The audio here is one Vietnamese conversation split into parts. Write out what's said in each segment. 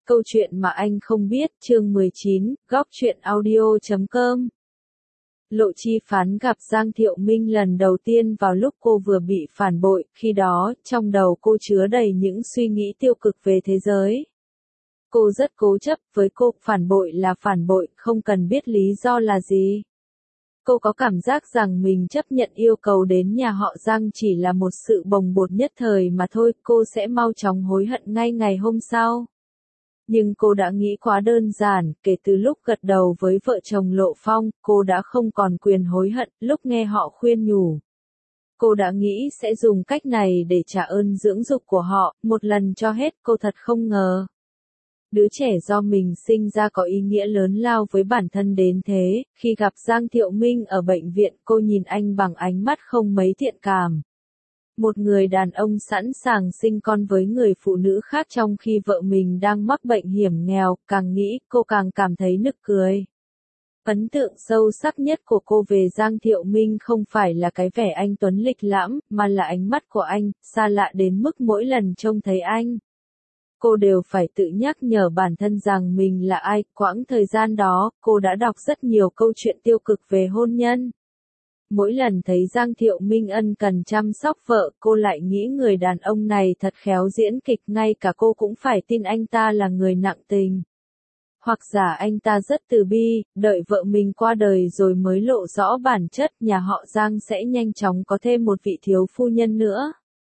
Câu chuyện mà anh không biết, chương 19, góc truyện audio.com. Lộ Chi Phán gặp Giang Thiệu Minh lần đầu tiên vào lúc cô vừa bị phản bội, khi đó, trong đầu cô chứa đầy những suy nghĩ tiêu cực về thế giới. Cô rất cố chấp, với cô, phản bội là phản bội, không cần biết lý do là gì. Cô có cảm giác rằng mình chấp nhận yêu cầu đến nhà họ Giang chỉ là một sự bồng bột nhất thời mà thôi, cô sẽ mau chóng hối hận ngay ngày hôm sau. Nhưng cô đã nghĩ quá đơn giản, kể từ lúc gật đầu với vợ chồng Lộ Phong, cô đã không còn quyền hối hận, lúc nghe họ khuyên nhủ. Cô đã nghĩ sẽ dùng cách này để trả ơn dưỡng dục của họ, một lần cho hết, cô thật không ngờ. Đứa trẻ do mình sinh ra có ý nghĩa lớn lao với bản thân đến thế, khi gặp Giang Thiệu Minh ở bệnh viện cô nhìn anh bằng ánh mắt không mấy thiện cảm. Một người đàn ông sẵn sàng sinh con với người phụ nữ khác trong khi vợ mình đang mắc bệnh hiểm nghèo, càng nghĩ cô càng cảm thấy nực cười. Ấn tượng sâu sắc nhất của cô về Giang Thiệu Minh không phải là cái vẻ anh tuấn lịch lãm, mà là ánh mắt của anh, xa lạ đến mức mỗi lần trông thấy anh. Cô đều phải tự nhắc nhở bản thân rằng mình là ai, quãng thời gian đó, cô đã đọc rất nhiều câu chuyện tiêu cực về hôn nhân. Mỗi lần thấy Giang Thiệu Minh ân cần chăm sóc vợ, cô lại nghĩ người đàn ông này thật khéo diễn kịch, ngay cả cô cũng phải tin anh ta là người nặng tình. Hoặc giả anh ta rất từ bi, đợi vợ mình qua đời rồi mới lộ rõ bản chất, nhà họ Giang sẽ nhanh chóng có thêm một vị thiếu phu nhân nữa.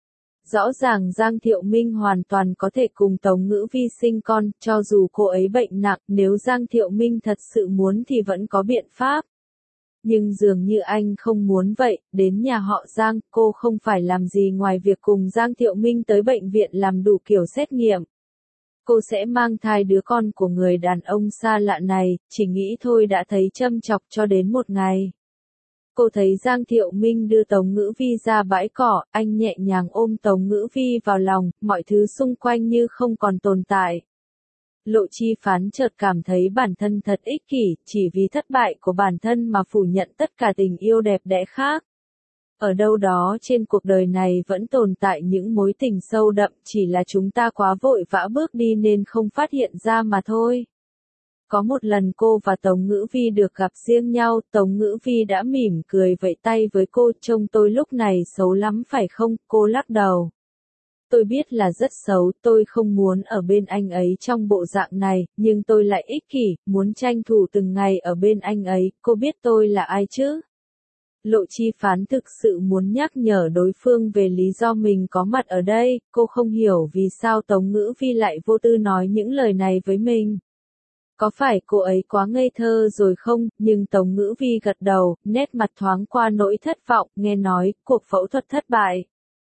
Rõ ràng Giang Thiệu Minh hoàn toàn có thể cùng Tống Ngữ Vi sinh con, cho dù cô ấy bệnh nặng, nếu Giang Thiệu Minh thật sự muốn thì vẫn có biện pháp. Nhưng dường như anh không muốn vậy, đến nhà họ Giang, cô không phải làm gì ngoài việc cùng Giang Thiệu Minh tới bệnh viện làm đủ kiểu xét nghiệm. Cô sẽ mang thai đứa con của người đàn ông xa lạ này, chỉ nghĩ thôi đã thấy châm chọc cho đến một ngày. Cô thấy Giang Thiệu Minh đưa Tống Ngữ Vi ra bãi cỏ, anh nhẹ nhàng ôm Tống Ngữ Vi vào lòng, mọi thứ xung quanh như không còn tồn tại. Lộ Chi Phán chợt cảm thấy bản thân thật ích kỷ, chỉ vì thất bại của bản thân mà phủ nhận tất cả tình yêu đẹp đẽ khác. Ở đâu đó trên cuộc đời này vẫn tồn tại những mối tình sâu đậm, chỉ là chúng ta quá vội vã bước đi nên không phát hiện ra mà thôi. Có một lần cô và Tống Ngữ Vi được gặp riêng nhau, Tống Ngữ Vi đã mỉm cười vẫy tay với cô, trông tôi lúc này xấu lắm phải không, cô lắc đầu. Tôi biết là rất xấu, tôi không muốn ở bên anh ấy trong bộ dạng này, nhưng tôi lại ích kỷ, muốn tranh thủ từng ngày ở bên anh ấy, cô biết tôi là ai chứ? Lộ Chi Phán thực sự muốn nhắc nhở đối phương về lý do mình có mặt ở đây, cô không hiểu vì sao Tống Ngữ Vi lại vô tư nói những lời này với mình. Có phải cô ấy quá ngây thơ rồi không, nhưng Tống Ngữ Vi gật đầu, nét mặt thoáng qua nỗi thất vọng, nghe nói, cuộc phẫu thuật thất bại.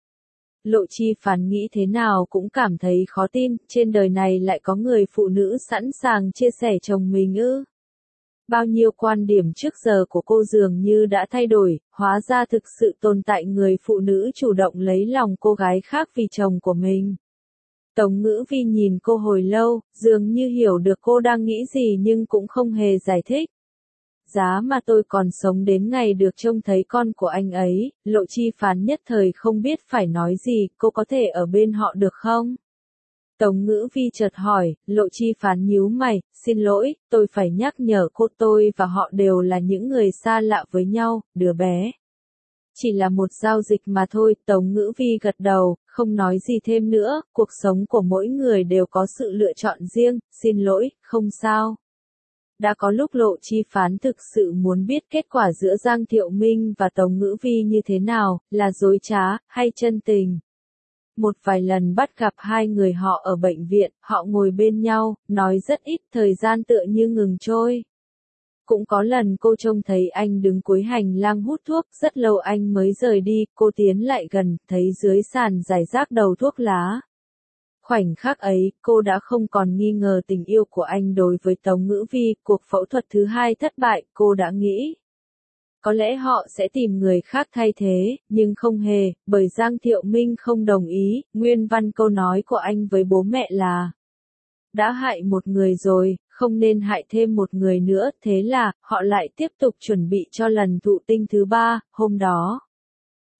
Lộ Chi Phán nghĩ thế nào cũng cảm thấy khó tin, trên đời này lại có người phụ nữ sẵn sàng chia sẻ chồng mình ư. Bao nhiêu quan điểm trước giờ của cô dường như đã thay đổi, hóa ra thực sự tồn tại người phụ nữ chủ động lấy lòng cô gái khác vì chồng của mình. Tống Ngữ Vi nhìn cô hồi lâu, dường như hiểu được cô đang nghĩ gì nhưng cũng không hề giải thích. Giá mà tôi còn sống đến ngày được trông thấy con của anh ấy, Lộ Chi Phán nhất thời không biết phải nói gì, cô có thể ở bên họ được không? Tống Ngữ Vi chợt hỏi, Lộ Chi Phán nhíu mày, xin lỗi, tôi phải nhắc nhở cô, tôi và họ đều là những người xa lạ với nhau, đứa bé. Chỉ là một giao dịch mà thôi, Tống Ngữ Vi gật đầu, không nói gì thêm nữa, cuộc sống của mỗi người đều có sự lựa chọn riêng, xin lỗi, không sao. Đã có lúc Lộ Chi Phán thực sự muốn biết kết quả giữa Giang Thiệu Minh và Tống Ngữ Vi như thế nào, là dối trá, hay chân tình. Một vài lần bắt gặp hai người họ ở bệnh viện, họ ngồi bên nhau, nói rất ít, thời gian tựa như ngừng trôi. Cũng có lần cô trông thấy anh đứng cuối hành lang hút thuốc, rất lâu anh mới rời đi, cô tiến lại gần, thấy dưới sàn rải rác đầu thuốc lá. Khoảnh khắc ấy, cô đã không còn nghi ngờ tình yêu của anh đối với Tống Ngữ Vi, cuộc phẫu thuật thứ hai thất bại, cô đã nghĩ. Có lẽ họ sẽ tìm người khác thay thế, nhưng không hề, bởi Giang Thiệu Minh không đồng ý, nguyên văn câu nói của anh với bố mẹ là đã hại một người rồi, không nên hại thêm một người nữa, thế là, họ lại tiếp tục chuẩn bị cho lần thụ tinh thứ ba, hôm đó.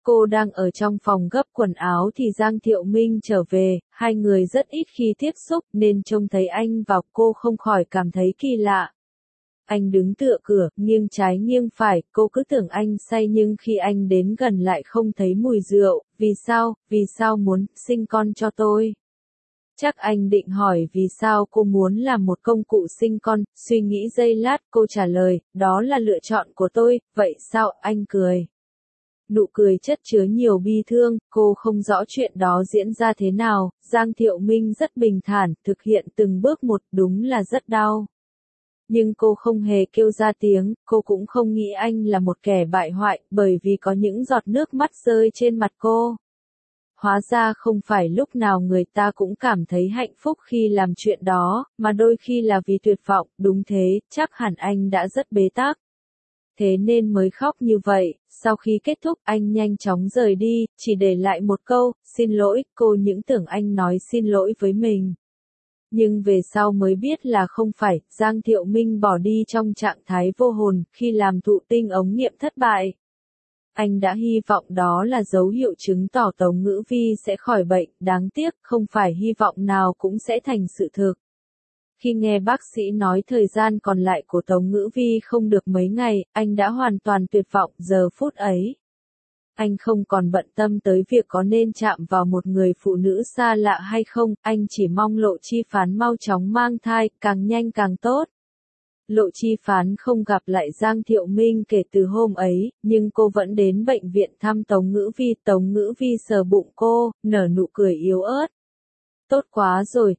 Cô đang ở trong phòng gấp quần áo thì Giang Thiệu Minh trở về, hai người rất ít khi tiếp xúc nên trông thấy anh vào cô không khỏi cảm thấy kỳ lạ. Anh đứng tựa cửa, nghiêng trái nghiêng phải, cô cứ tưởng anh say nhưng khi anh đến gần lại không thấy mùi rượu, vì sao muốn sinh con cho tôi? Chắc anh định hỏi vì sao cô muốn làm một công cụ sinh con, suy nghĩ giây lát cô trả lời, đó là lựa chọn của tôi, vậy sao, anh cười. Nụ cười chất chứa nhiều bi thương, cô không rõ chuyện đó diễn ra thế nào, Giang Thiệu Minh rất bình thản, thực hiện từng bước một, đúng là rất đau. Nhưng cô không hề kêu ra tiếng, cô cũng không nghĩ anh là một kẻ bại hoại, bởi vì có những giọt nước mắt rơi trên mặt cô. Hóa ra không phải lúc nào người ta cũng cảm thấy hạnh phúc khi làm chuyện đó, mà đôi khi là vì tuyệt vọng, đúng thế, chắc hẳn anh đã rất bế tắc. Thế nên mới khóc như vậy, sau khi kết thúc anh nhanh chóng rời đi, chỉ để lại một câu, xin lỗi, cô những tưởng anh nói xin lỗi với mình. Nhưng về sau mới biết là không phải, Giang Thiệu Minh bỏ đi trong trạng thái vô hồn, khi làm thụ tinh ống nghiệm thất bại. Anh đã hy vọng đó là dấu hiệu chứng tỏ Tống Ngữ Vi sẽ khỏi bệnh, đáng tiếc, không phải hy vọng nào cũng sẽ thành sự thực. Khi nghe bác sĩ nói thời gian còn lại của Tống Ngữ Vi không được mấy ngày, anh đã hoàn toàn tuyệt vọng giờ phút ấy. Anh không còn bận tâm tới việc có nên chạm vào một người phụ nữ xa lạ hay không, anh chỉ mong Lộ Chi Phán mau chóng mang thai, càng nhanh càng tốt. Lộ Chi Phán không gặp lại Giang Thiệu Minh kể từ hôm ấy, nhưng cô vẫn đến bệnh viện thăm Tống Ngữ Vi. Tống Ngữ Vi sờ bụng cô, nở nụ cười yếu ớt. Tốt quá rồi,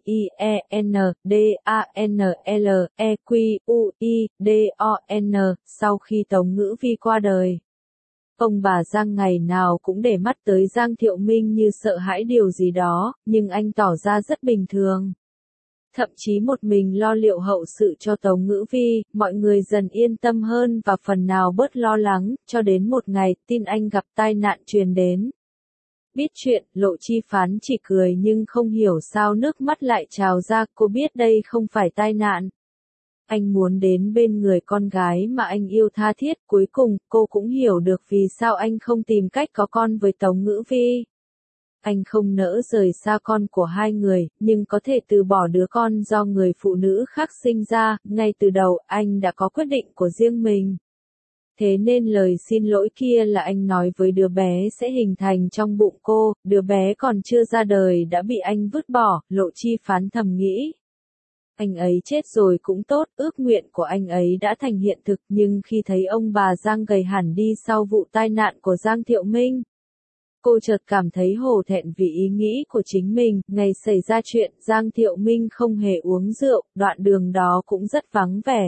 D-I-E-N-D-A-N-L-E-Q-U-I-D-O-N, sau khi Tống Ngữ Vi qua đời. Ông bà Giang ngày nào cũng để mắt tới Giang Thiệu Minh như sợ hãi điều gì đó, nhưng anh tỏ ra rất bình thường. Thậm chí một mình lo liệu hậu sự cho Tống Ngữ Vi, mọi người dần yên tâm hơn và phần nào bớt lo lắng, cho đến một ngày, tin anh gặp tai nạn truyền đến. Biết chuyện, Lộ Chi Phán chỉ cười nhưng không hiểu sao nước mắt lại trào ra, cô biết đây không phải tai nạn. Anh muốn đến bên người con gái mà anh yêu tha thiết, cuối cùng, cô cũng hiểu được vì sao anh không tìm cách có con với Tống Ngữ Vi. Anh không nỡ rời xa con của hai người, nhưng có thể từ bỏ đứa con do người phụ nữ khác sinh ra, ngay từ đầu, anh đã có quyết định của riêng mình. Thế nên lời xin lỗi kia là anh nói với đứa bé sẽ hình thành trong bụng cô, đứa bé còn chưa ra đời đã bị anh vứt bỏ, Lộ Chi Phán thầm nghĩ. Anh ấy chết rồi cũng tốt, ước nguyện của anh ấy đã thành hiện thực, nhưng khi thấy ông bà Giang gầy hẳn đi sau vụ tai nạn của Giang Thiệu Minh, cô chợt cảm thấy hổ thẹn vì ý nghĩ của chính mình. Ngày xảy ra chuyện, Giang Thiệu Minh không hề uống rượu, đoạn đường đó cũng rất vắng vẻ.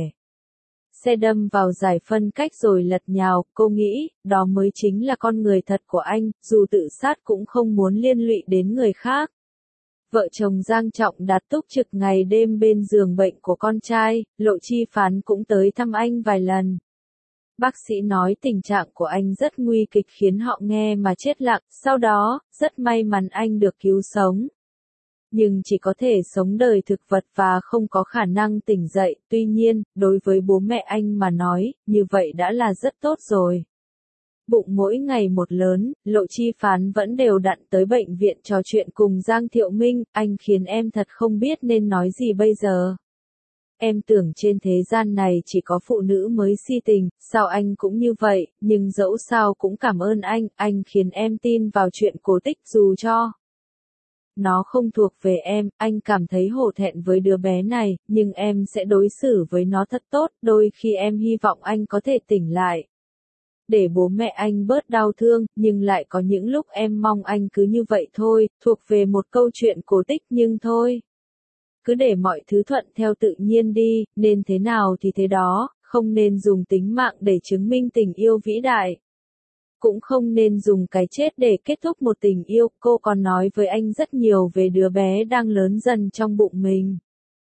Xe đâm vào giải phân cách rồi lật nhào, cô nghĩ, đó mới chính là con người thật của anh, dù tự sát cũng không muốn liên lụy đến người khác. Vợ chồng Giang Trọng Đạt túc trực ngày đêm bên giường bệnh của con trai, Lộ Chi Phán cũng tới thăm anh vài lần. Bác sĩ nói tình trạng của anh rất nguy kịch khiến họ nghe mà chết lặng, sau đó, rất may mắn anh được cứu sống. Nhưng chỉ có thể sống đời thực vật và không có khả năng tỉnh dậy, tuy nhiên, đối với bố mẹ anh mà nói, như vậy đã là rất tốt rồi. Bụng mỗi ngày một lớn, Lộ Chi Phán vẫn đều đặn tới bệnh viện trò chuyện cùng Giang Thiệu Minh, anh khiến em thật không biết nên nói gì bây giờ. Em tưởng trên thế gian này chỉ có phụ nữ mới si tình, sao anh cũng như vậy, nhưng dẫu sao cũng cảm ơn anh khiến em tin vào chuyện cổ tích dù cho nó không thuộc về em, anh cảm thấy hổ thẹn với đứa bé này, nhưng em sẽ đối xử với nó thật tốt, đôi khi em hy vọng anh có thể tỉnh lại. Để bố mẹ anh bớt đau thương, nhưng lại có những lúc em mong anh cứ như vậy thôi, thuộc về một câu chuyện cổ tích nhưng thôi. Cứ để mọi thứ thuận theo tự nhiên đi, nên thế nào thì thế đó, không nên dùng tính mạng để chứng minh tình yêu vĩ đại. Cũng không nên dùng cái chết để kết thúc một tình yêu, cô còn nói với anh rất nhiều về đứa bé đang lớn dần trong bụng mình.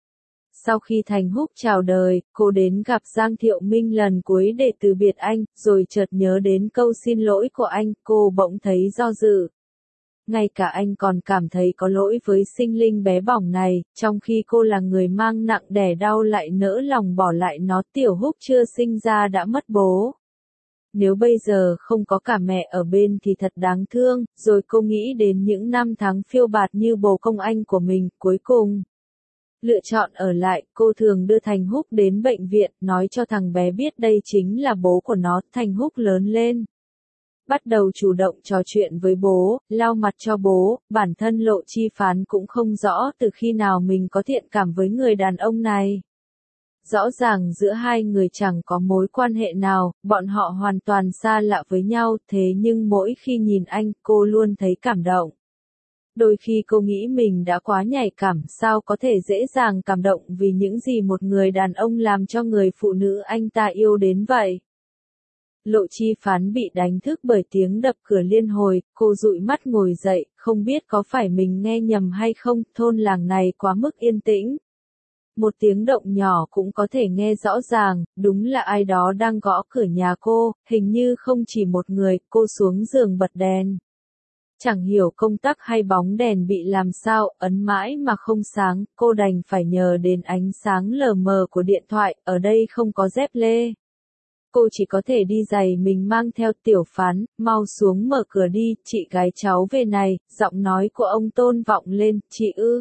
Sau khi Thành Húc chào đời, cô đến gặp Giang Thiệu Minh lần cuối để từ biệt anh, rồi chợt nhớ đến câu xin lỗi của anh, cô bỗng thấy do dự. Ngay cả anh còn cảm thấy có lỗi với sinh linh bé bỏng này, trong khi cô là người mang nặng đẻ đau lại nỡ lòng bỏ lại nó. Tiểu Húc chưa sinh ra đã mất bố. Nếu bây giờ không có cả mẹ ở bên thì thật đáng thương, rồi cô nghĩ đến những năm tháng phiêu bạt như bồ công anh của mình, cuối cùng lựa chọn ở lại, cô thường đưa Thành Húc đến bệnh viện, nói cho thằng bé biết đây chính là bố của nó. Thành Húc lớn lên, bắt đầu chủ động trò chuyện với bố, lau mặt cho bố. Bản thân Lộ Chi Phán cũng không rõ từ khi nào mình có thiện cảm với người đàn ông này. Rõ ràng giữa hai người chẳng có mối quan hệ nào, bọn họ hoàn toàn xa lạ với nhau, thế nhưng mỗi khi nhìn anh, cô luôn thấy cảm động. Đôi khi cô nghĩ mình đã quá nhạy cảm, sao có thể dễ dàng cảm động vì những gì một người đàn ông làm cho người phụ nữ anh ta yêu đến vậy. Lộ Chi Phán bị đánh thức bởi tiếng đập cửa liên hồi, cô dụi mắt ngồi dậy, không biết có phải mình nghe nhầm hay không, thôn làng này quá mức yên tĩnh. Một tiếng động nhỏ cũng có thể nghe rõ ràng, đúng là ai đó đang gõ cửa nhà cô, hình như không chỉ một người. Cô xuống giường bật đèn. Chẳng hiểu công tắc hay bóng đèn bị làm sao, ấn mãi mà không sáng, cô đành phải nhờ đến ánh sáng lờ mờ của điện thoại, ở đây không có dép lê. Cô chỉ có thể đi giày mình mang theo. Tiểu Phán, mau xuống mở cửa đi, chị gái cháu về này, giọng nói của ông Tôn vọng lên, chị ư.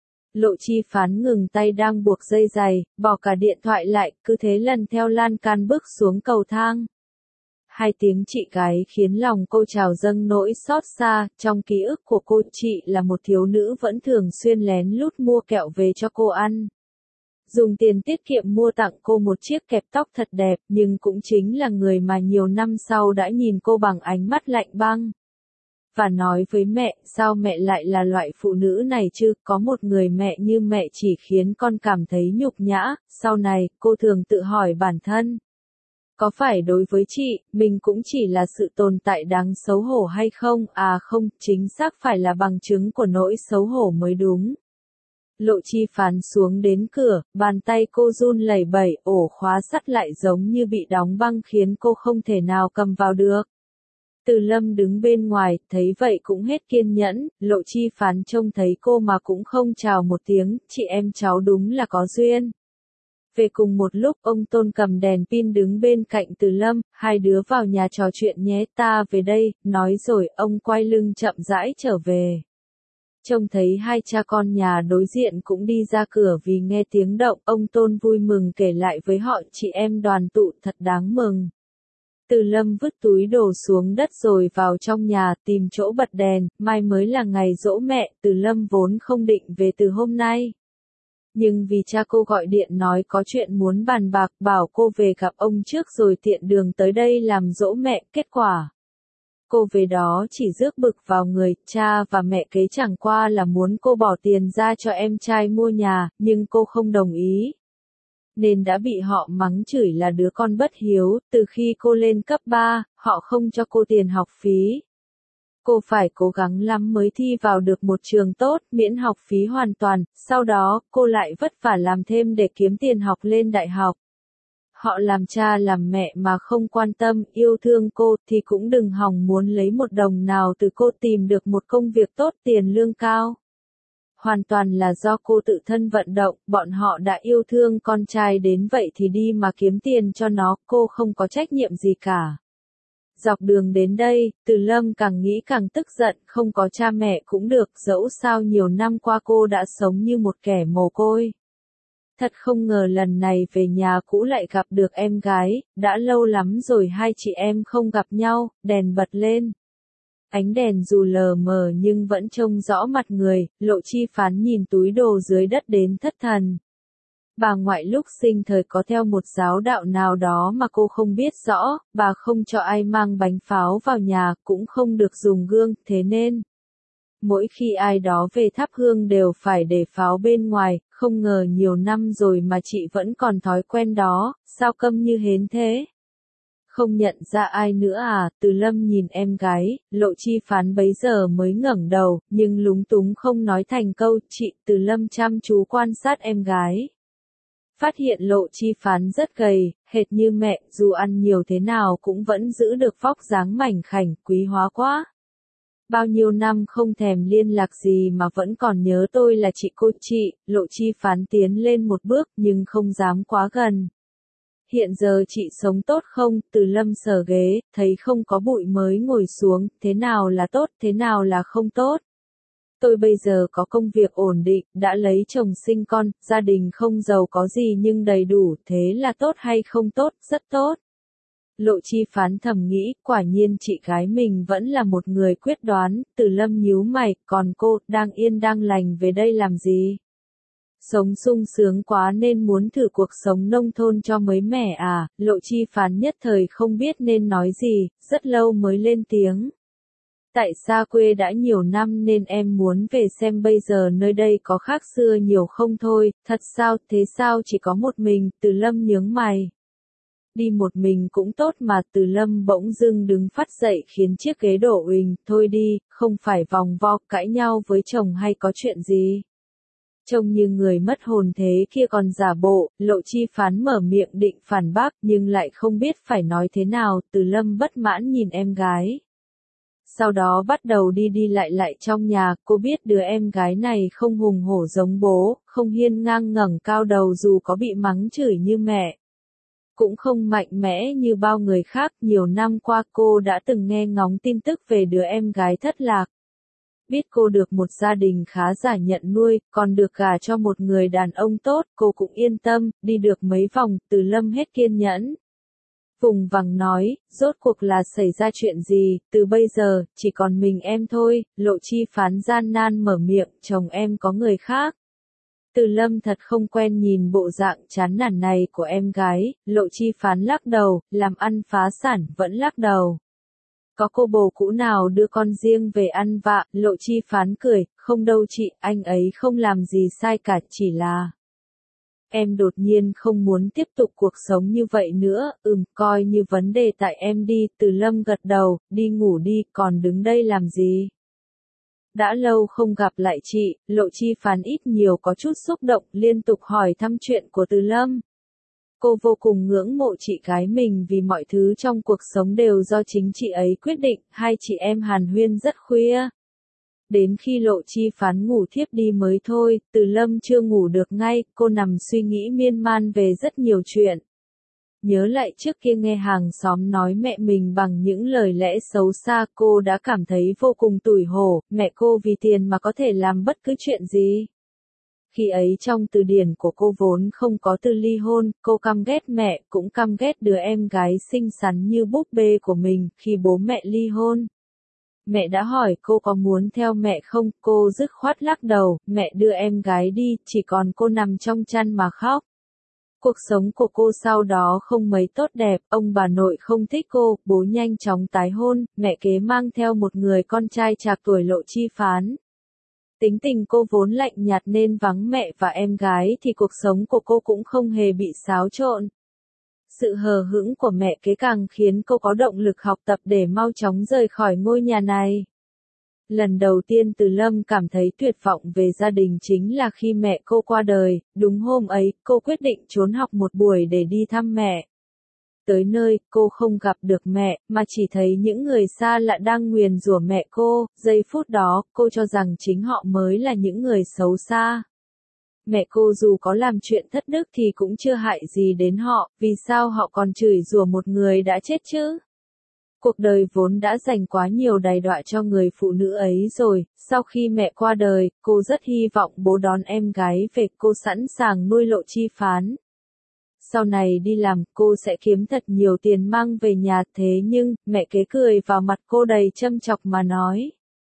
Lộ Chi Phán ngừng tay đang buộc dây giày, bỏ cả điện thoại lại, cứ thế lần theo lan can bước xuống cầu thang. Hai tiếng chị gái khiến lòng cô trào dâng nỗi xót xa. Trong ký ức của cô, chị là một thiếu nữ vẫn thường xuyên lén lút mua kẹo về cho cô ăn. Dùng tiền tiết kiệm mua tặng cô một chiếc kẹp tóc thật đẹp, nhưng cũng chính là người mà nhiều năm sau đã nhìn cô bằng ánh mắt lạnh băng. Và nói với mẹ, sao mẹ lại là loại phụ nữ này chứ, có một người mẹ như mẹ chỉ khiến con cảm thấy nhục nhã. Sau này, cô thường tự hỏi bản thân. Có phải đối với chị, mình cũng chỉ là sự tồn tại đáng xấu hổ hay không? À không, chính xác phải là bằng chứng của nỗi xấu hổ mới đúng. Lộ Chi Phán xuống đến cửa, bàn tay cô run lẩy bẩy, ổ khóa sắt lại giống như bị đóng băng khiến cô không thể nào cầm vào được. Từ Lâm đứng bên ngoài, thấy vậy cũng hết kiên nhẫn. Lộ Chi Phán trông thấy cô mà cũng không chào một tiếng, chị em cháu đúng là có duyên. Về cùng một lúc, ông Tôn cầm đèn pin đứng bên cạnh Từ Lâm, hai đứa vào nhà trò chuyện nhé, ta về đây, nói rồi, ông quay lưng chậm rãi trở về. Trông thấy hai cha con nhà đối diện cũng đi ra cửa vì nghe tiếng động, ông Tôn vui mừng kể lại với họ, chị em đoàn tụ thật đáng mừng. Từ Lâm vứt túi đồ xuống đất rồi vào trong nhà tìm chỗ bật đèn, mai mới là ngày giỗ mẹ. Từ Lâm vốn không định về từ hôm nay. Nhưng vì cha cô gọi điện nói có chuyện muốn bàn bạc, bảo cô về gặp ông trước rồi tiện đường tới đây làm giỗ mẹ. Kết quả, cô về đó chỉ rước bực vào người. Cha và mẹ kế chẳng qua là muốn cô bỏ tiền ra cho em trai mua nhà, nhưng cô không đồng ý. Nên đã bị họ mắng chửi là đứa con bất hiếu. Từ khi cô lên cấp 3, họ không cho cô tiền học phí. Cô phải cố gắng lắm mới thi vào được một trường tốt, miễn học phí hoàn toàn. Sau đó, cô lại vất vả làm thêm để kiếm tiền học lên đại học. Họ làm cha làm mẹ mà không quan tâm, yêu thương cô, thì cũng đừng hòng muốn lấy một đồng nào từ cô. Tìm được một công việc tốt, tiền lương cao. Hoàn toàn là do cô tự thân vận động, bọn họ đã yêu thương con trai đến vậy thì đi mà kiếm tiền cho nó, cô không có trách nhiệm gì cả. Dọc đường đến đây, Từ Lâm càng nghĩ càng tức giận, không có cha mẹ cũng được, dẫu sao nhiều năm qua cô đã sống như một kẻ mồ côi. Thật không ngờ lần này về nhà cũ lại gặp được em gái, đã lâu lắm rồi hai chị em không gặp nhau. Đèn bật lên. Ánh đèn dù lờ mờ nhưng vẫn trông rõ mặt người. Lộ Chi Phán nhìn túi đồ dưới đất đến thất thần. Bà ngoại lúc sinh thời có theo một giáo đạo nào đó mà cô không biết rõ, bà không cho ai mang bánh pháo vào nhà, cũng không được dùng gương, thế nên mỗi khi ai đó về thắp hương đều phải để pháo bên ngoài. Không ngờ nhiều năm rồi mà chị vẫn còn thói quen đó, sao câm như hến thế? Không nhận ra ai nữa à? Từ Lâm nhìn em gái. Lộ Chi Phán bấy giờ mới ngẩng đầu, nhưng lúng túng không nói thành câu. Chị. Từ Lâm chăm chú quan sát em gái. Phát hiện Lộ Chi Phán rất gầy, hệt như mẹ, dù ăn nhiều thế nào cũng vẫn giữ được vóc dáng mảnh khảnh, quý hóa quá. Bao nhiêu năm không thèm liên lạc gì mà vẫn còn nhớ tôi là chị cô. Chị. Lộ Chi Phán tiến lên một bước nhưng không dám quá gần. hiện giờ chị sống tốt không? Từ Lâm sờ ghế, thấy không có bụi mới ngồi xuống, thế nào là tốt, thế nào là không tốt? Tôi bây giờ có công việc ổn định, đã lấy chồng sinh con, gia đình không giàu có gì nhưng đầy đủ, thế là tốt hay không tốt? Rất tốt. Lộ Chi Phán thầm nghĩ, quả nhiên chị gái mình vẫn là một người quyết đoán. Từ Lâm nhíu mày, còn cô, đang yên đang lành về đây làm gì? Sống sung sướng quá nên muốn thử cuộc sống nông thôn cho mới mẻ à? Lộ Chi Phán nhất thời không biết nên nói gì, rất lâu mới lên tiếng. Tại xa quê đã nhiều năm nên em muốn về xem bây giờ nơi đây có khác xưa nhiều không thôi. Thật sao, thế sao chỉ có một mình? Từ Lâm nhướng mày. Đi một mình cũng tốt mà. Từ Lâm bỗng dưng đứng phắt dậy khiến chiếc ghế đổ uỳnh. Thôi đi, không phải vòng vo cãi nhau với chồng hay có chuyện gì. Trông như người mất hồn thế kia còn giả bộ. Lộ Chi Phán mở miệng định phản bác nhưng lại không biết phải nói thế nào. Từ Lâm bất mãn nhìn em gái. Sau đó bắt đầu đi đi lại trong nhà. Cô biết đứa em gái này không hùng hổ giống bố, không hiên ngang ngẩng cao đầu dù có bị mắng chửi như mẹ. Cũng không mạnh mẽ như bao người khác. Nhiều năm qua cô đã từng nghe ngóng tin tức về đứa em gái thất lạc. Biết cô được một gia đình khá giả nhận nuôi, còn được gả cho một người đàn ông tốt, cô cũng yên tâm. Đi được mấy vòng, Từ Lâm hết kiên nhẫn. Vùng vằng nói, rốt cuộc là xảy ra chuyện gì? Từ bây giờ, chỉ còn mình em thôi. Lộ Chi Phán gian nan mở miệng, chồng em có người khác. Từ Lâm thật không quen nhìn bộ dạng chán nản này của em gái. Lộ Chi Phán lắc đầu, làm ăn phá sản vẫn lắc đầu. Có cô bồ cũ nào đưa con riêng về ăn vạ? Lộ Chi Phán cười, không đâu chị, anh ấy không làm gì sai cả, chỉ là em đột nhiên không muốn tiếp tục cuộc sống như vậy nữa. Coi như vấn đề tại em đi. Từ Lâm gật đầu, đi ngủ đi, còn đứng đây làm gì? Đã lâu không gặp lại chị. Lộ Chi Phán ít nhiều có chút xúc động, liên tục hỏi thăm chuyện của Từ Lâm. Cô vô cùng ngưỡng mộ chị gái mình vì mọi thứ trong cuộc sống đều do chính chị ấy quyết định. Hai chị em hàn huyên rất khuya. Đến khi Lộ Chi Phán ngủ thiếp đi mới thôi. Từ Lâm chưa ngủ được ngay, cô nằm suy nghĩ miên man về rất nhiều chuyện. Nhớ lại trước kia nghe hàng xóm nói mẹ mình bằng những lời lẽ xấu xa, cô đã cảm thấy vô cùng tủi hổ. Mẹ cô vì tiền mà có thể làm bất cứ chuyện gì. Khi ấy trong từ điển của cô vốn không có từ ly hôn. Cô căm ghét mẹ, cũng căm ghét đứa em gái xinh xắn như búp bê của mình. Khi bố mẹ ly hôn, mẹ đã hỏi cô có muốn theo mẹ không, cô dứt khoát lắc đầu. Mẹ đưa em gái đi, chỉ còn cô nằm trong chăn mà khóc. Cuộc sống của cô sau đó không mấy tốt đẹp, ông bà nội không thích cô, bố nhanh chóng tái hôn, mẹ kế mang theo một người con trai trạc tuổi Lộ Chi Phán. Tính tình cô vốn lạnh nhạt nên vắng mẹ và em gái thì cuộc sống của cô cũng không hề bị xáo trộn. Sự hờ hững của mẹ kế càng khiến cô có động lực học tập để mau chóng rời khỏi ngôi nhà này. Lần đầu tiên Từ Lâm cảm thấy tuyệt vọng về gia đình chính là khi mẹ cô qua đời. Đúng hôm ấy, cô quyết định trốn học một buổi để đi thăm mẹ. Tới nơi, cô không gặp được mẹ, mà chỉ thấy những người xa lạ đang nguyền rủa mẹ cô. Giây phút đó, cô cho rằng chính họ mới là những người xấu xa. Mẹ cô dù có làm chuyện thất đức thì cũng chưa hại gì đến họ, vì sao họ còn chửi rủa một người đã chết chứ? Cuộc đời vốn đã dành quá nhiều đày đọa cho người phụ nữ ấy rồi. Sau khi mẹ qua đời, cô rất hy vọng bố đón em gái về. Cô sẵn sàng nuôi Lộ Chi Phán. Sau này đi làm, cô sẽ kiếm thật nhiều tiền mang về nhà. Thế nhưng, mẹ kế cười vào mặt cô đầy châm chọc mà nói.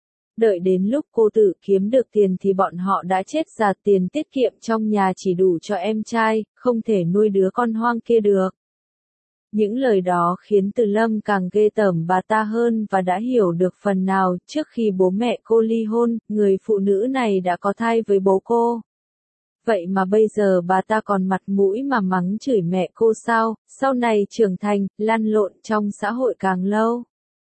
Đợi đến lúc cô tự kiếm được tiền thì bọn họ đã chết già, tiền tiết kiệm trong nhà chỉ đủ cho em trai, không thể nuôi đứa con hoang kia được. Những lời đó khiến Từ Lâm càng ghê tởm bà ta hơn và đã hiểu được phần nào. Trước khi bố mẹ cô ly hôn, người phụ nữ này đã có thai với bố cô. Vậy mà bây giờ bà ta còn mặt mũi mà mắng chửi mẹ cô sao? Sau này trưởng thành, lăn lộn trong xã hội càng lâu,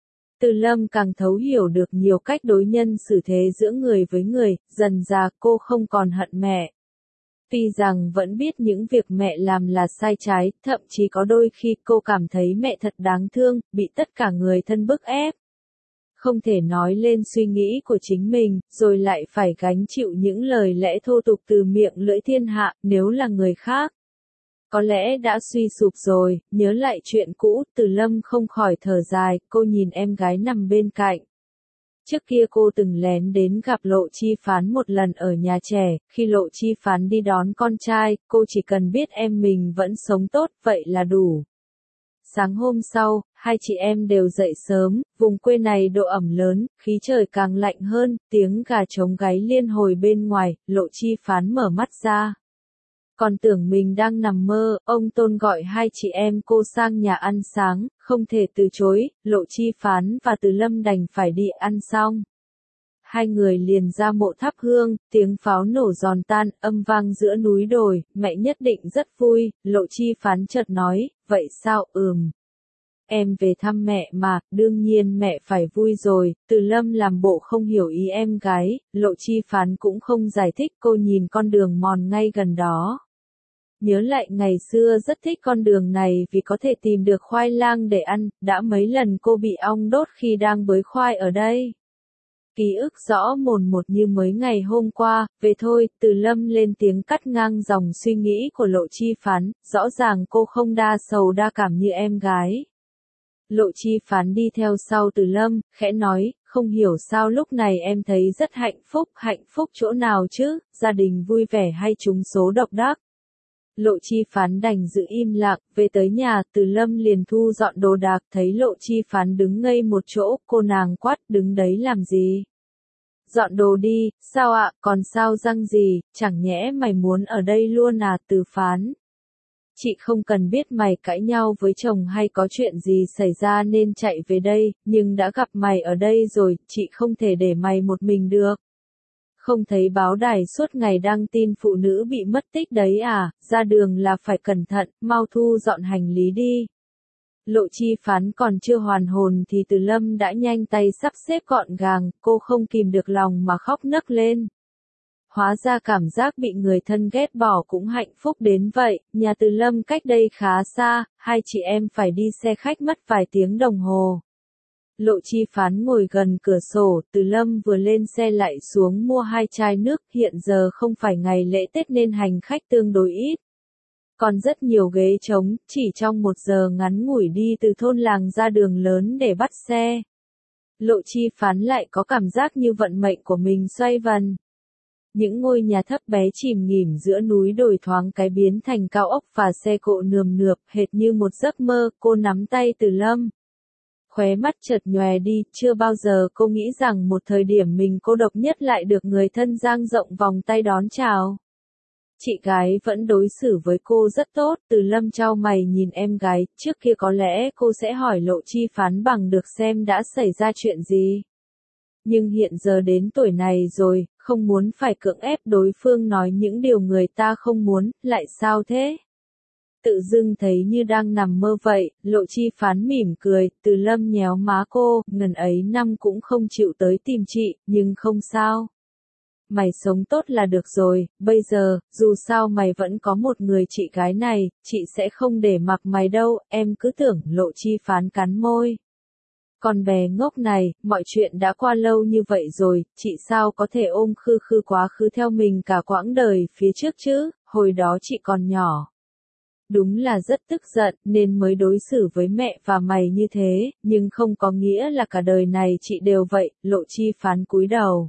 Từ Lâm càng thấu hiểu được nhiều cách đối nhân xử thế giữa người với người. Dần dà cô không còn hận mẹ. Tuy rằng vẫn biết những việc mẹ làm là sai trái, thậm chí có đôi khi cô cảm thấy mẹ thật đáng thương, bị tất cả người thân bức ép. Không thể nói lên suy nghĩ của chính mình, rồi lại phải gánh chịu những lời lẽ thô tục từ miệng lưỡi thiên hạ. Nếu là người khác, Có lẽ đã suy sụp rồi, nhớ lại chuyện cũ, Từ Lâm không khỏi thở dài, cô nhìn em gái nằm bên cạnh. Trước kia cô từng lén đến gặp Lộ Chi Phán một lần ở nhà trẻ, khi Lộ Chi Phán đi đón con trai, cô chỉ cần biết em mình vẫn sống tốt, vậy là đủ. Sáng hôm sau, hai chị em đều dậy sớm, vùng quê này độ ẩm lớn, khí trời càng lạnh hơn, tiếng gà trống gáy liên hồi bên ngoài, Lộ Chi Phán mở mắt ra. Còn tưởng mình đang nằm mơ, ông Tôn gọi hai chị em cô sang nhà ăn sáng, không thể từ chối, Lộ Chi Phán và Từ Lâm đành phải đi ăn xong. Hai người liền ra mộ thắp hương, tiếng pháo nổ giòn tan, âm vang giữa núi đồi, mẹ nhất định rất vui, Lộ Chi Phán chợt nói, vậy sao, em về thăm mẹ mà, đương nhiên mẹ phải vui rồi, Từ Lâm làm bộ không hiểu ý em gái, Lộ Chi Phán cũng không giải thích, cô nhìn con đường mòn ngay gần đó. Nhớ lại ngày xưa rất thích con đường này vì có thể tìm được khoai lang để ăn, đã mấy lần cô bị ong đốt khi đang bới khoai ở đây. Ký ức rõ mồn một như mới ngày hôm qua, về thôi, Từ Lâm lên tiếng cắt ngang dòng suy nghĩ của Lộ Chi Phán, rõ ràng cô không đa sầu đa cảm như em gái. Lộ Chi Phán đi theo sau Từ Lâm, khẽ nói, không hiểu sao lúc này em thấy rất hạnh phúc chỗ nào chứ, gia đình vui vẻ hay trúng số độc đắc. Lộ Chi Phán đành giữ im lặng, về tới nhà, Từ Lâm liền thu dọn đồ đạc, thấy Lộ Chi Phán đứng ngây một chỗ, cô nàng quát, đứng đấy làm gì? Dọn đồ đi, sao ạ, còn sao răng gì, chẳng nhẽ mày muốn ở đây luôn à, Từ Phán? Chị không cần biết mày cãi nhau với chồng hay có chuyện gì xảy ra nên chạy về đây, nhưng đã gặp mày ở đây rồi, chị không thể để mày một mình được. Không thấy báo đài suốt ngày đăng tin phụ nữ bị mất tích đấy à, ra đường là phải cẩn thận, mau thu dọn hành lý đi. Lộ Chi Phán còn chưa hoàn hồn thì Từ Lâm đã nhanh tay sắp xếp gọn gàng, cô không kìm được lòng mà khóc nấc lên. Hóa ra cảm giác bị người thân ghét bỏ cũng hạnh phúc đến vậy, nhà Từ Lâm cách đây khá xa, hai chị em phải đi xe khách mất vài tiếng đồng hồ. Lộ Chi Phán ngồi gần cửa sổ, Từ Lâm vừa lên xe lại xuống mua 2 chai nước, hiện giờ không phải ngày lễ Tết nên hành khách tương đối ít. Còn rất nhiều ghế trống, chỉ trong 1 giờ ngắn ngủi đi từ thôn làng ra đường lớn để bắt xe. Lộ Chi Phán lại có cảm giác như vận mệnh của mình xoay vần. Những ngôi nhà thấp bé chìm nghỉm giữa núi đồi thoáng cái biến thành cao ốc và xe cộ nườm nượp, hệt như một giấc mơ, cô nắm tay Từ Lâm. Khóe mắt chợt nhòe đi, chưa bao giờ cô nghĩ rằng một thời điểm mình cô độc nhất lại được người thân dang rộng vòng tay đón chào. Chị gái vẫn đối xử với cô rất tốt, Từ Lâm chau mày nhìn em gái, trước kia có lẽ cô sẽ hỏi Lộ Chi Phán bằng được xem đã xảy ra chuyện gì. Nhưng hiện giờ đến tuổi này rồi, không muốn phải cưỡng ép đối phương nói những điều người ta không muốn, lại sao thế? Tự dưng thấy như đang nằm mơ vậy, Lộ Chi Phán mỉm cười, Từ Lâm nhéo má cô, ngần ấy năm cũng không chịu tới tìm chị, nhưng không sao. Mày sống tốt là được rồi, bây giờ, dù sao mày vẫn có một người chị gái này, chị sẽ không để mặc mày đâu, em cứ tưởng, Lộ Chi Phán cắn môi. Con bé ngốc này, mọi chuyện đã qua lâu như vậy rồi, chị sao có thể ôm khư khư quá khứ theo mình cả quãng đời phía trước chứ, hồi đó chị còn nhỏ. Đúng là rất tức giận, nên mới đối xử với mẹ và mày như thế, nhưng không có nghĩa là cả đời này chị đều vậy, Lộ Chi Phán cúi đầu.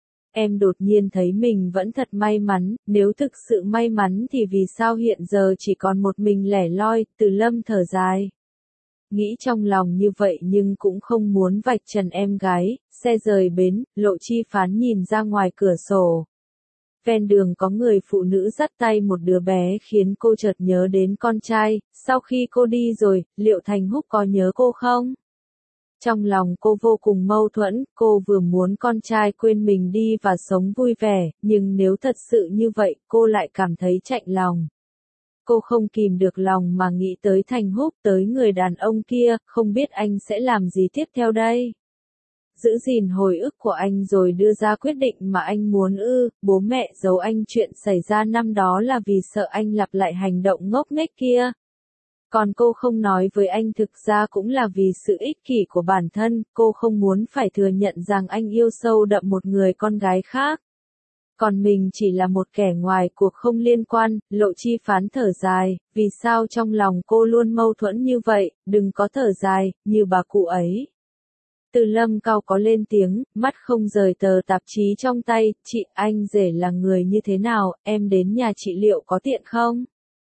Em đột nhiên thấy mình vẫn thật may mắn, nếu thực sự may mắn thì vì sao hiện giờ chỉ còn một mình lẻ loi, Từ Lâm thở dài. Nghĩ trong lòng như vậy nhưng cũng không muốn vạch trần em gái, xe rời bến, Lộ Chi Phán nhìn ra ngoài cửa sổ. Ven đường có người phụ nữ dắt tay một đứa bé khiến cô chợt nhớ đến con trai, sau khi cô đi rồi, liệu Thành Húc có nhớ cô không? Trong lòng cô vô cùng mâu thuẫn, cô vừa muốn con trai quên mình đi và sống vui vẻ, nhưng nếu thật sự như vậy, cô lại cảm thấy chạnh lòng. Cô không kìm được lòng mà nghĩ tới Thành Húc, tới người đàn ông kia, không biết anh sẽ làm gì tiếp theo đây. Giữ gìn hồi ức của anh rồi đưa ra quyết định mà anh muốn bố mẹ giấu anh chuyện xảy ra năm đó là vì sợ anh lặp lại hành động ngốc nghếch kia. Còn cô không nói với anh thực ra cũng là vì sự ích kỷ của bản thân, cô không muốn phải thừa nhận rằng anh yêu sâu đậm một người con gái khác. Còn mình chỉ là một kẻ ngoài cuộc không liên quan, Lộ Chi Phán thở dài, vì sao trong lòng cô luôn mâu thuẫn như vậy, đừng có thở dài, như bà cụ ấy. Từ Lâm cao có lên tiếng, mắt không rời tờ tạp chí trong tay, chị, anh rể là người như thế nào, em đến nhà chị liệu có tiện không?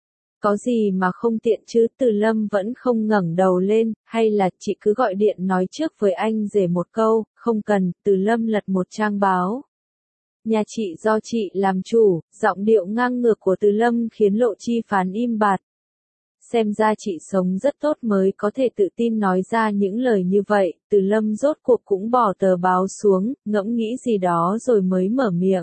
Có gì mà không tiện chứ, Từ Lâm vẫn không ngẩng đầu lên, hay là chị cứ gọi điện nói trước với anh rể một câu, không cần, Từ Lâm lật một trang báo. Nhà chị do chị làm chủ, giọng điệu ngang ngược của Từ Lâm khiến Lộ Chi Phán im bặt. Xem ra chị sống rất tốt mới có thể tự tin nói ra những lời như vậy, Từ Lâm rốt cuộc cũng bỏ tờ báo xuống, ngẫm nghĩ gì đó rồi mới mở miệng.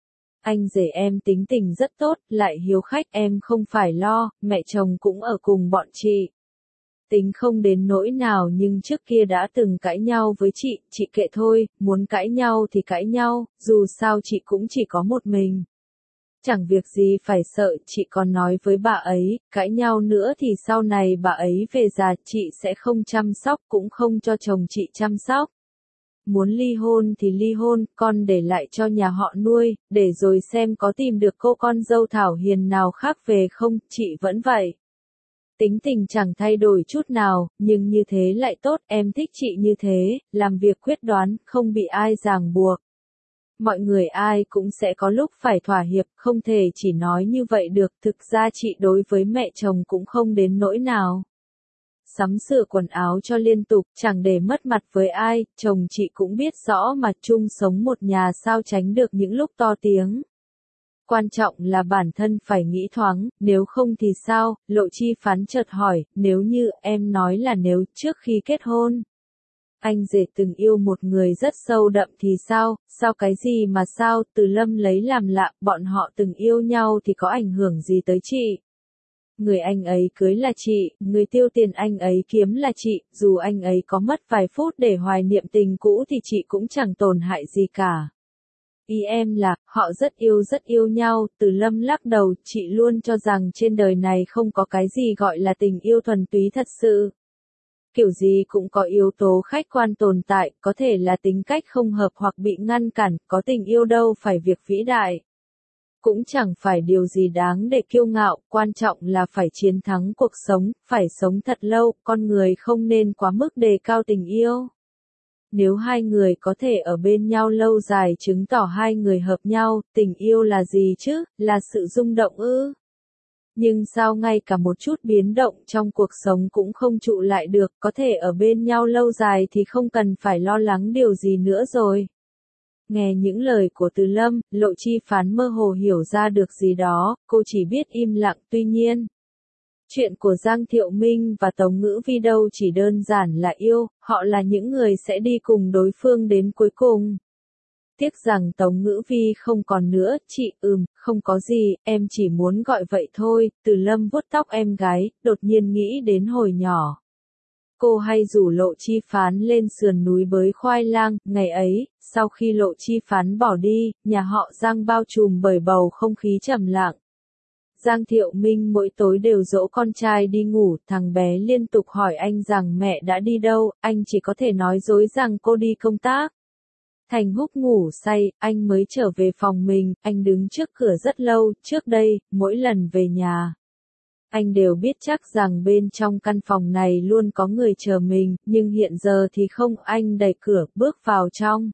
Anh rể em tính tình rất tốt, lại hiếu khách em không phải lo, mẹ chồng cũng ở cùng bọn chị. Tính không đến nỗi nào nhưng trước kia đã từng cãi nhau với chị kệ thôi, muốn cãi nhau thì cãi nhau, dù sao chị cũng chỉ có một mình. Chẳng việc gì phải sợ, chị còn nói với bà ấy, cãi nhau nữa thì sau này bà ấy về già chị sẽ không chăm sóc cũng không cho chồng chị chăm sóc. Muốn ly hôn thì ly hôn, con để lại cho nhà họ nuôi, để rồi xem có tìm được cô con dâu thảo hiền nào khác về không, chị vẫn vậy. Tính tình chẳng thay đổi chút nào, nhưng như thế lại tốt, em thích chị như thế, làm việc quyết đoán, không bị ai ràng buộc. Mọi người ai cũng sẽ có lúc phải thỏa hiệp, không thể chỉ nói như vậy được, thực ra chị đối với mẹ chồng cũng không đến nỗi nào. Sắm sửa quần áo cho liên tục, chẳng để mất mặt với ai, chồng chị cũng biết rõ mà chung sống một nhà sao tránh được những lúc to tiếng. Quan trọng là bản thân phải nghĩ thoáng, nếu không thì sao, Lộ Chi Phán chợt hỏi, nếu như, em nói là nếu, trước khi kết hôn. Anh rể từng yêu một người rất sâu đậm thì sao cái gì mà sao, Từ Lâm lấy làm lạ, bọn họ từng yêu nhau thì có ảnh hưởng gì tới chị. Người anh ấy cưới là chị, người tiêu tiền anh ấy kiếm là chị, dù anh ấy có mất vài phút để hoài niệm tình cũ thì chị cũng chẳng tổn hại gì cả. Ý em là, họ rất yêu nhau, Từ Lâm lắc đầu, chị luôn cho rằng trên đời này không có cái gì gọi là tình yêu thuần túy thật sự. Kiểu gì cũng có yếu tố khách quan tồn tại, có thể là tính cách không hợp hoặc bị ngăn cản, có tình yêu đâu phải việc vĩ đại. Cũng chẳng phải điều gì đáng để kiêu ngạo, quan trọng là phải chiến thắng cuộc sống, phải sống thật lâu, con người không nên quá mức đề cao tình yêu. Nếu hai người có thể ở bên nhau lâu dài chứng tỏ hai người hợp nhau, tình yêu là gì chứ, là sự rung động ư? Nhưng sao ngay cả một chút biến động trong cuộc sống cũng không trụ lại được, có thể ở bên nhau lâu dài thì không cần phải lo lắng điều gì nữa rồi. Nghe những lời của Từ Lâm, Lộ Chi Phán mơ hồ hiểu ra được gì đó, cô chỉ biết im lặng, tuy nhiên. Chuyện của Giang Thiệu Minh và Tống Ngữ Vi đâu chỉ đơn giản là yêu, họ là những người sẽ đi cùng đối phương đến cuối cùng. Tiếc rằng Tống Ngữ Vi không còn nữa, chị, không có gì, em chỉ muốn gọi vậy thôi, Từ Lâm vuốt tóc em gái, đột nhiên nghĩ đến hồi nhỏ. Cô hay rủ Lộ Chi Phán lên sườn núi bới khoai lang, ngày ấy, sau khi Lộ Chi Phán bỏ đi, nhà họ Giang bao trùm bởi bầu không khí trầm lặng. Giang Thiệu Minh mỗi tối đều dỗ con trai đi ngủ, thằng bé liên tục hỏi anh rằng mẹ đã đi đâu, anh chỉ có thể nói dối rằng cô đi công tác. Thành Húc ngủ say, anh mới trở về phòng mình, anh đứng trước cửa rất lâu, trước đây, mỗi lần về nhà. Anh đều biết chắc rằng bên trong căn phòng này luôn có người chờ mình, nhưng hiện giờ thì không, anh đẩy cửa, bước vào trong.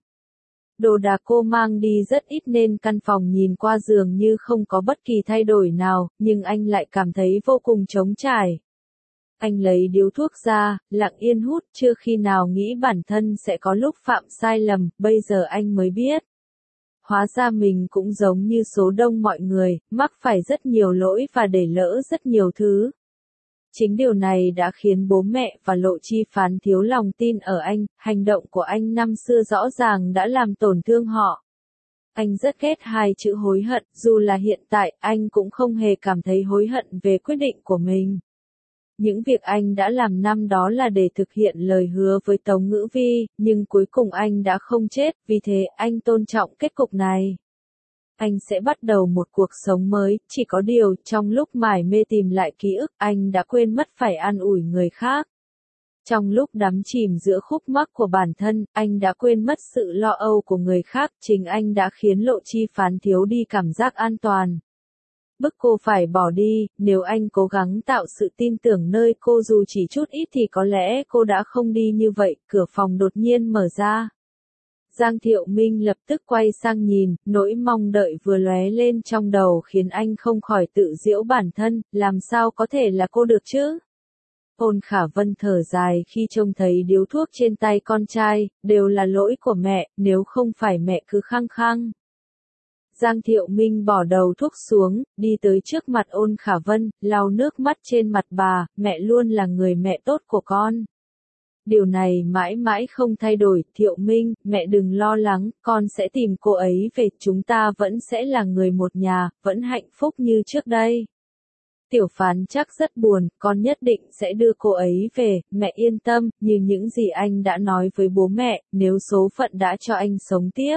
Đồ đạc cô mang đi rất ít nên căn phòng nhìn qua dường như không có bất kỳ thay đổi nào, nhưng anh lại cảm thấy vô cùng trống trải. Anh lấy điếu thuốc ra, lặng yên hút, chưa khi nào nghĩ bản thân sẽ có lúc phạm sai lầm, bây giờ anh mới biết. Hóa ra mình cũng giống như số đông mọi người, mắc phải rất nhiều lỗi và để lỡ rất nhiều thứ. Chính điều này đã khiến bố mẹ và Lộ Chi Phán thiếu lòng tin ở anh, hành động của anh năm xưa rõ ràng đã làm tổn thương họ. Anh rất ghét hai chữ hối hận, dù là hiện tại, anh cũng không hề cảm thấy hối hận về quyết định của mình. Những việc anh đã làm năm đó là để thực hiện lời hứa với Tống Ngữ Vi, nhưng cuối cùng anh đã không chết, vì thế anh tôn trọng kết cục này. Anh sẽ bắt đầu một cuộc sống mới, chỉ có điều, trong lúc mải mê tìm lại ký ức, anh đã quên mất phải an ủi người khác. Trong lúc đắm chìm giữa khúc mắc của bản thân, anh đã quên mất sự lo âu của người khác, chính anh đã khiến Lộ Chi Phán thiếu đi cảm giác an toàn. Bức cô phải bỏ đi, nếu anh cố gắng tạo sự tin tưởng nơi cô dù chỉ chút ít thì có lẽ cô đã không đi như vậy. Cửa phòng đột nhiên mở ra. Giang Thiệu Minh lập tức quay sang nhìn, nỗi mong đợi vừa lóe lên trong đầu khiến anh không khỏi tự giễu bản thân, làm sao có thể là cô được chứ? Ôn Khả Vân thở dài khi trông thấy điếu thuốc trên tay con trai, đều là lỗi của mẹ, nếu không phải mẹ cứ khăng khăng. Giang Thiệu Minh bỏ đầu thuốc xuống, đi tới trước mặt Ôn Khả Vân, lau nước mắt trên mặt bà, mẹ luôn là người mẹ tốt của con. Điều này mãi mãi không thay đổi, Thiệu Minh, mẹ đừng lo lắng, con sẽ tìm cô ấy về, chúng ta vẫn sẽ là người một nhà, vẫn hạnh phúc như trước đây. Tiểu Phán chắc rất buồn, con nhất định sẽ đưa cô ấy về, mẹ yên tâm, như những gì anh đã nói với bố mẹ, nếu số phận đã cho anh sống tiếp.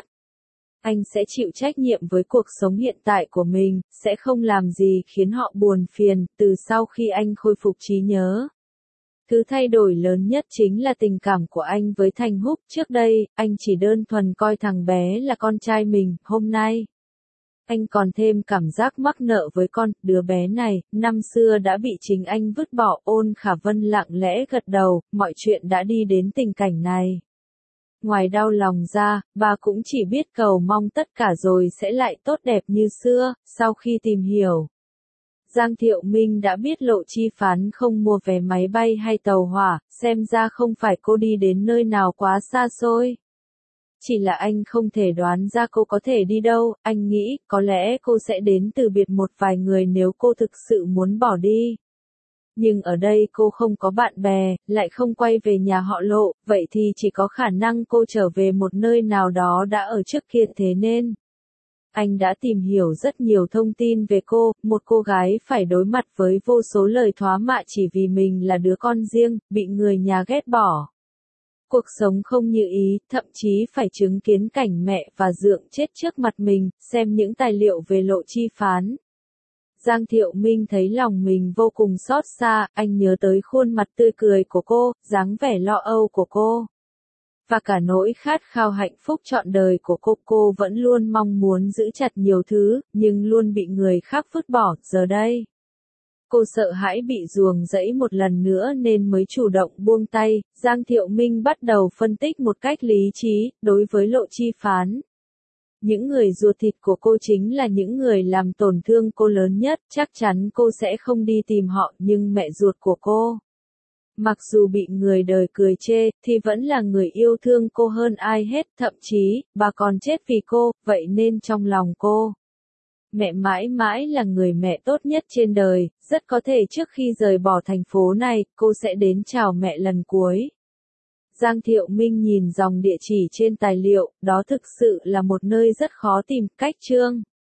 Anh sẽ chịu trách nhiệm với cuộc sống hiện tại của mình, sẽ không làm gì khiến họ buồn phiền, từ sau khi anh khôi phục trí nhớ. Thứ thay đổi lớn nhất chính là tình cảm của anh với Thành Húc, trước đây, anh chỉ đơn thuần coi thằng bé là con trai mình, hôm nay. Anh còn thêm cảm giác mắc nợ với đứa bé này, năm xưa đã bị chính anh vứt bỏ. Ôn Khả Vân lặng lẽ gật đầu, mọi chuyện đã đi đến tình cảnh này. Ngoài đau lòng ra, bà cũng chỉ biết cầu mong tất cả rồi sẽ lại tốt đẹp như xưa. Sau khi tìm hiểu, Giang Thiệu Minh đã biết Lộ Chi Phán không mua vé máy bay hay tàu hỏa, xem ra không phải cô đi đến nơi nào quá xa xôi. Chỉ là anh không thể đoán ra cô có thể đi đâu, anh nghĩ có lẽ cô sẽ đến từ biệt một vài người nếu cô thực sự muốn bỏ đi. Nhưng ở đây cô không có bạn bè, lại không quay về nhà họ Lộ, vậy thì chỉ có khả năng cô trở về một nơi nào đó đã ở trước kia, thế nên anh đã tìm hiểu rất nhiều thông tin về cô, một cô gái phải đối mặt với vô số lời thóa mạ chỉ vì mình là đứa con riêng, bị người nhà ghét bỏ. Cuộc sống không như ý, thậm chí phải chứng kiến cảnh mẹ và dượng chết trước mặt mình, xem những tài liệu về Lộ Chi Phán. Giang Thiệu Minh thấy lòng mình vô cùng xót xa, anh nhớ tới khuôn mặt tươi cười của cô, dáng vẻ lo âu của cô. Và cả nỗi khát khao hạnh phúc trọn đời của cô vẫn luôn mong muốn giữ chặt nhiều thứ, nhưng luôn bị người khác vứt bỏ, giờ đây. Cô sợ hãi bị ruồng rẫy một lần nữa nên mới chủ động buông tay. Giang Thiệu Minh bắt đầu phân tích một cách lý trí, đối với Lộ Chi Phán. Những người ruột thịt của cô chính là những người làm tổn thương cô lớn nhất, chắc chắn cô sẽ không đi tìm họ, nhưng mẹ ruột của cô, mặc dù bị người đời cười chê, thì vẫn là người yêu thương cô hơn ai hết, thậm chí, bà còn chết vì cô, vậy nên trong lòng cô, mẹ mãi mãi là người mẹ tốt nhất trên đời, rất có thể trước khi rời bỏ thành phố này, cô sẽ đến chào mẹ lần cuối. Giang Thiệu Minh nhìn dòng địa chỉ trên tài liệu, đó thực sự là một nơi rất khó tìm. Cách chương